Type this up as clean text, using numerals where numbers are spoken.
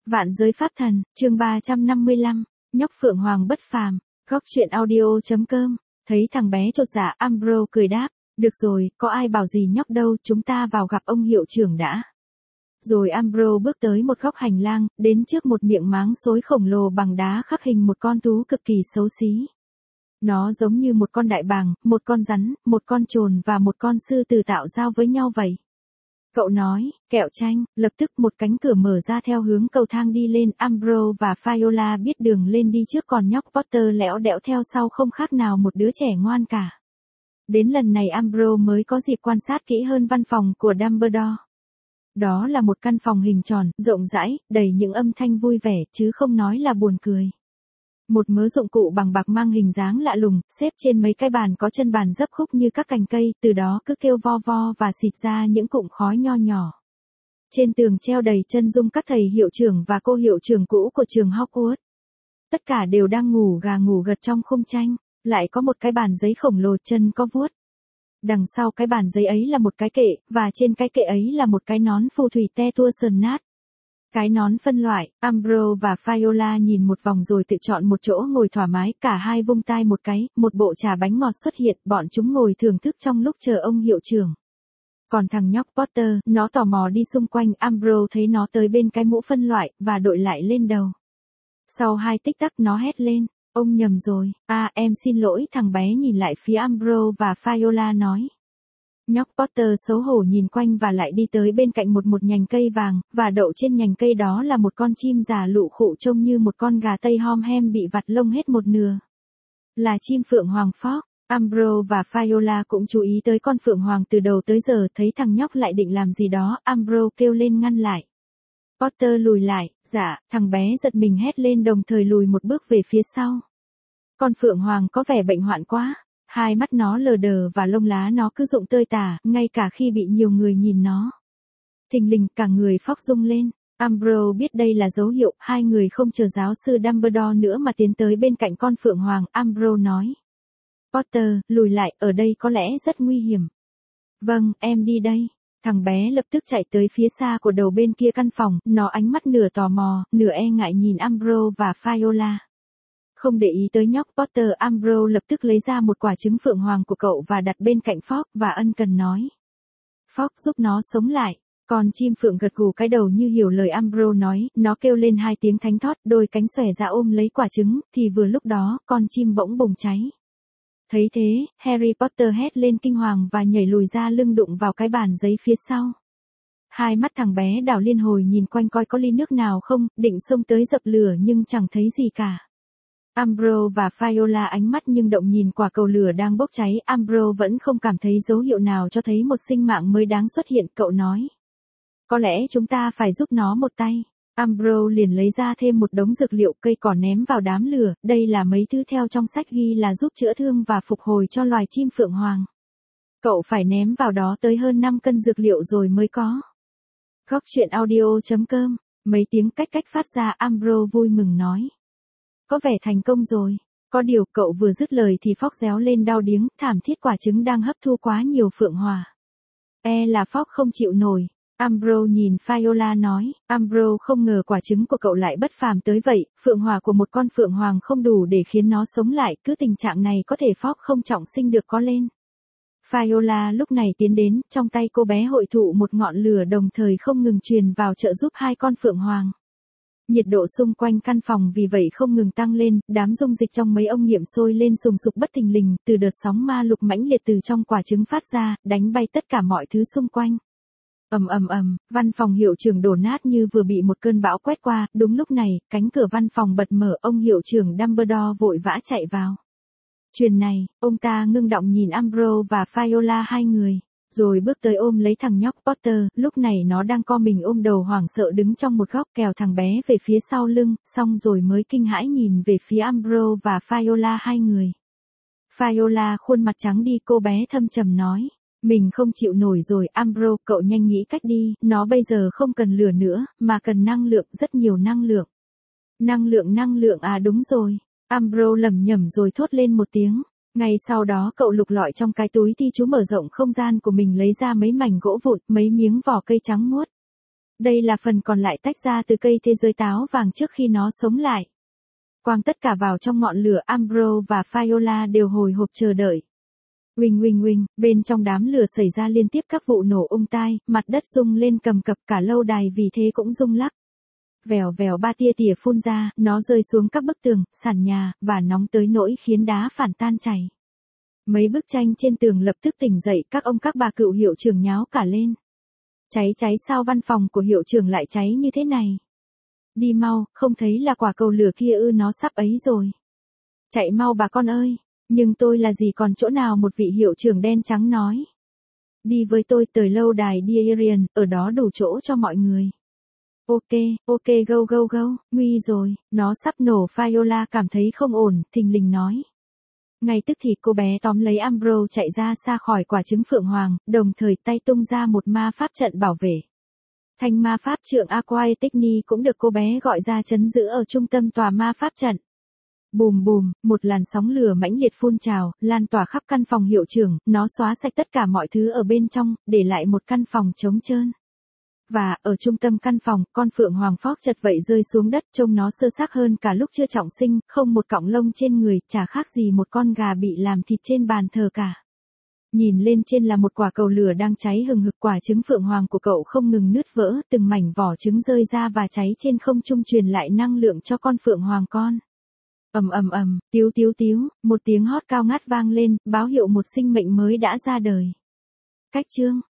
Vạn giới pháp thần, chương 355, nhóc Phượng Hoàng bất phàm, góc truyện audio.com, thấy thằng bé chột dạ Ambro cười đáp, được rồi, có ai bảo gì nhóc đâu, chúng ta vào gặp ông hiệu trưởng đã. Rồi Ambro bước tới một góc hành lang, đến trước một miệng máng xối khổng lồ bằng đá khắc hình một con thú cực kỳ xấu xí. Nó giống như một con đại bàng, một con rắn, một con trồn và một con sư tử tạo giao với nhau vậy. Cậu nói, kẹo chanh, lập tức một cánh cửa mở ra theo hướng cầu thang đi lên. Ambro và Viola biết đường lên đi trước, còn nhóc Potter lẽo đẽo theo sau không khác nào một đứa trẻ ngoan cả. Đến lần này Ambro mới có dịp quan sát kỹ hơn văn phòng của Dumbledore. Đó là một căn phòng hình tròn, rộng rãi, đầy những âm thanh vui vẻ, chứ không nói là buồn cười. Một mớ dụng cụ bằng bạc mang hình dáng lạ lùng, xếp trên mấy cái bàn có chân bàn dấp khúc như các cành cây, từ đó cứ kêu vo vo và xịt ra những cụm khói nho nhỏ. Trên tường treo đầy chân dung các thầy hiệu trưởng và cô hiệu trưởng cũ của trường Hogwarts. Tất cả đều đang ngủ gà ngủ gật trong khung tranh, lại có một cái bàn giấy khổng lồ chân có vuốt. Đằng sau cái bàn giấy ấy là một cái kệ, và trên cái kệ ấy là một cái nón phù thủy te tua sờn nát. Cái nón phân loại, Ambro và Viola nhìn một vòng rồi tự chọn một chỗ ngồi thoải mái, cả hai vung tay một cái, một bộ trà bánh ngọt xuất hiện, bọn chúng ngồi thưởng thức trong lúc chờ ông hiệu trưởng. Còn thằng nhóc Potter, nó tò mò đi xung quanh, Ambro thấy nó tới bên cái mũ phân loại, và đội lại lên đầu. Sau 2 tích tắc nó hét lên, ông nhầm rồi, em xin lỗi. Thằng bé nhìn lại phía Ambro và Viola nói. Nhóc Potter xấu hổ nhìn quanh và lại đi tới bên cạnh một nhành cây vàng, và đậu trên nhành cây đó là một con chim già lụ khụ trông như một con gà tây hom hem bị vặt lông hết một nửa. Là chim Phượng Hoàng Fox. Ambro và Viola cũng chú ý tới con Phượng Hoàng từ đầu tới giờ, thấy thằng nhóc lại định làm gì đó, Ambro kêu lên ngăn lại. Potter lùi lại, dạ, thằng bé giật mình hét lên đồng thời lùi một bước về phía sau. Con Phượng Hoàng có vẻ bệnh hoạn quá. Hai mắt nó lờ đờ và lông lá nó cứ rụng tơi tả, ngay cả khi bị nhiều người nhìn nó. Thình lình cả người Fox rung lên. Ambro biết đây là dấu hiệu, hai người không chờ giáo sư Dumbledore nữa mà tiến tới bên cạnh con Phượng Hoàng. Ambro nói. Potter, lùi lại, ở đây có lẽ rất nguy hiểm. Vâng, em đi đây. Thằng bé lập tức chạy tới phía xa của đầu bên kia căn phòng, nó ánh mắt nửa tò mò, nửa e ngại nhìn Ambro và Viola. Không để ý tới nhóc Potter, Ambro lập tức lấy ra một quả trứng Phượng Hoàng của cậu và đặt bên cạnh Fox, và ân cần nói. Fox giúp nó sống lại. Còn chim Phượng gật gù cái đầu như hiểu lời Ambro nói, nó kêu lên 2 tiếng thánh thót, đôi cánh xòe ra ôm lấy quả trứng, thì vừa lúc đó, con chim bỗng bùng cháy. Thấy thế, Harry Potter hét lên kinh hoàng và nhảy lùi ra lưng đụng vào cái bàn giấy phía sau. Hai mắt thằng bé đảo liên hồi nhìn quanh coi có ly nước nào không, định xông tới dập lửa nhưng chẳng thấy gì cả. Ambro và Viola ánh mắt nhưng động nhìn quả cầu lửa đang bốc cháy. Ambro vẫn không cảm thấy dấu hiệu nào cho thấy một sinh mạng mới đáng xuất hiện, cậu nói. Có lẽ chúng ta phải giúp nó một tay. Ambro liền lấy ra thêm một đống dược liệu, cây cỏ ném vào đám lửa, đây là mấy thứ theo trong sách ghi là giúp chữa thương và phục hồi cho loài chim Phượng Hoàng. Cậu phải ném vào đó tới hơn 5 cân dược liệu rồi mới có. Góc truyện audio.com, mấy tiếng cách phát ra. Ambro vui mừng nói. Có vẻ thành công rồi. Có điều, cậu vừa dứt lời thì Fox réo lên đau điếng, thảm thiết, quả trứng đang hấp thu quá nhiều phượng hỏa. Là Fox không chịu nổi. Ambro nhìn Viola nói, Ambro không ngờ quả trứng của cậu lại bất phàm tới vậy, phượng hỏa của một con Phượng Hoàng không đủ để khiến nó sống lại, cứ tình trạng này có thể Fox không trọng sinh được có lên. Viola lúc này tiến đến, trong tay cô bé hội tụ một ngọn lửa đồng thời không ngừng truyền vào trợ giúp 2 con Phượng Hoàng. Nhiệt độ xung quanh căn phòng vì vậy không ngừng tăng lên, đám dung dịch trong mấy ống nghiệm sôi lên sùng sục bất thình lình, từ đợt sóng ma lục mãnh liệt từ trong quả trứng phát ra, đánh bay tất cả mọi thứ xung quanh. Ầm, văn phòng hiệu trưởng đổ nát như vừa bị một cơn bão quét qua. Đúng lúc này, cánh cửa văn phòng bật mở, ông hiệu trưởng Dumbledore vội vã chạy vào. Chuyện này, ông ta ngưng động nhìn Ambro và Viola hai người. Rồi bước tới ôm lấy thằng nhóc Potter, lúc này nó đang co mình ôm đầu hoảng sợ đứng trong một góc, kéo thằng bé về phía sau lưng, xong rồi mới kinh hãi nhìn về phía Ambro và Viola hai người. Viola khuôn mặt trắng đi, cô bé thâm trầm nói, mình không chịu nổi rồi. Ambro, cậu nhanh nghĩ cách đi, nó bây giờ không cần lửa nữa, mà cần năng lượng, rất nhiều năng lượng. Năng lượng đúng rồi. Ambro lẩm nhẩm rồi thốt lên một tiếng. Ngay sau đó cậu lục lọi trong cái túi ti chú mở rộng không gian của mình lấy ra mấy mảnh gỗ vụn, mấy miếng vỏ cây trắng muốt. Đây là phần còn lại tách ra từ cây thế giới táo vàng trước khi nó sống lại. Quang tất cả vào trong ngọn lửa, Ambrose và Viola đều hồi hộp chờ đợi. Uỳnh uỳnh uỳnh, bên trong đám lửa xảy ra liên tiếp các vụ nổ tai, mặt đất rung lên cầm cập, cả lâu đài vì thế cũng rung lắc. Vèo vèo, ba tia tỉa phun ra, nó rơi xuống các bức tường, sàn nhà, và nóng tới nỗi khiến đá phản tan chảy. Mấy bức tranh trên tường lập tức tỉnh dậy, các ông các bà cựu hiệu trưởng nháo cả lên. Cháy sao văn phòng của hiệu trưởng lại cháy như thế này? Đi mau, không thấy là quả cầu lửa kia ư, nó sắp ấy rồi. Chạy mau bà con ơi, nhưng tôi là gì còn chỗ nào, một vị hiệu trưởng đen trắng nói. Đi với tôi tới lâu đài Dierian, ở đó đủ chỗ cho mọi người. Ok, go, nguy rồi, nó sắp nổ. Viola cảm thấy không ổn, thình lình nói. Ngay tức thì cô bé tóm lấy Ambrose chạy ra xa khỏi quả trứng phượng hoàng, đồng thời tay tung ra một ma pháp trận bảo vệ. Thanh ma pháp trượng Aquaeticni cũng được cô bé gọi ra trấn giữ ở trung tâm tòa ma pháp trận. Bùm bùm, một làn sóng lửa mãnh liệt phun trào, lan tỏa khắp căn phòng hiệu trưởng, nó xóa sạch tất cả mọi thứ ở bên trong, để lại một căn phòng trống trơn. Và, ở trung tâm căn phòng, con phượng hoàng phóc chật vậy rơi xuống đất, trông nó sơ xác hơn cả lúc chưa trọng sinh, không một cọng lông trên người, chả khác gì một con gà bị làm thịt trên bàn thờ cả. Nhìn lên trên là một quả cầu lửa đang cháy hừng hực, quả trứng phượng hoàng của cậu không ngừng nứt vỡ, từng mảnh vỏ trứng rơi ra và cháy trên không trung, truyền lại năng lượng cho con phượng hoàng con. Tíu, một tiếng hót cao ngát vang lên, báo hiệu một sinh mệnh mới đã ra đời. Cách chương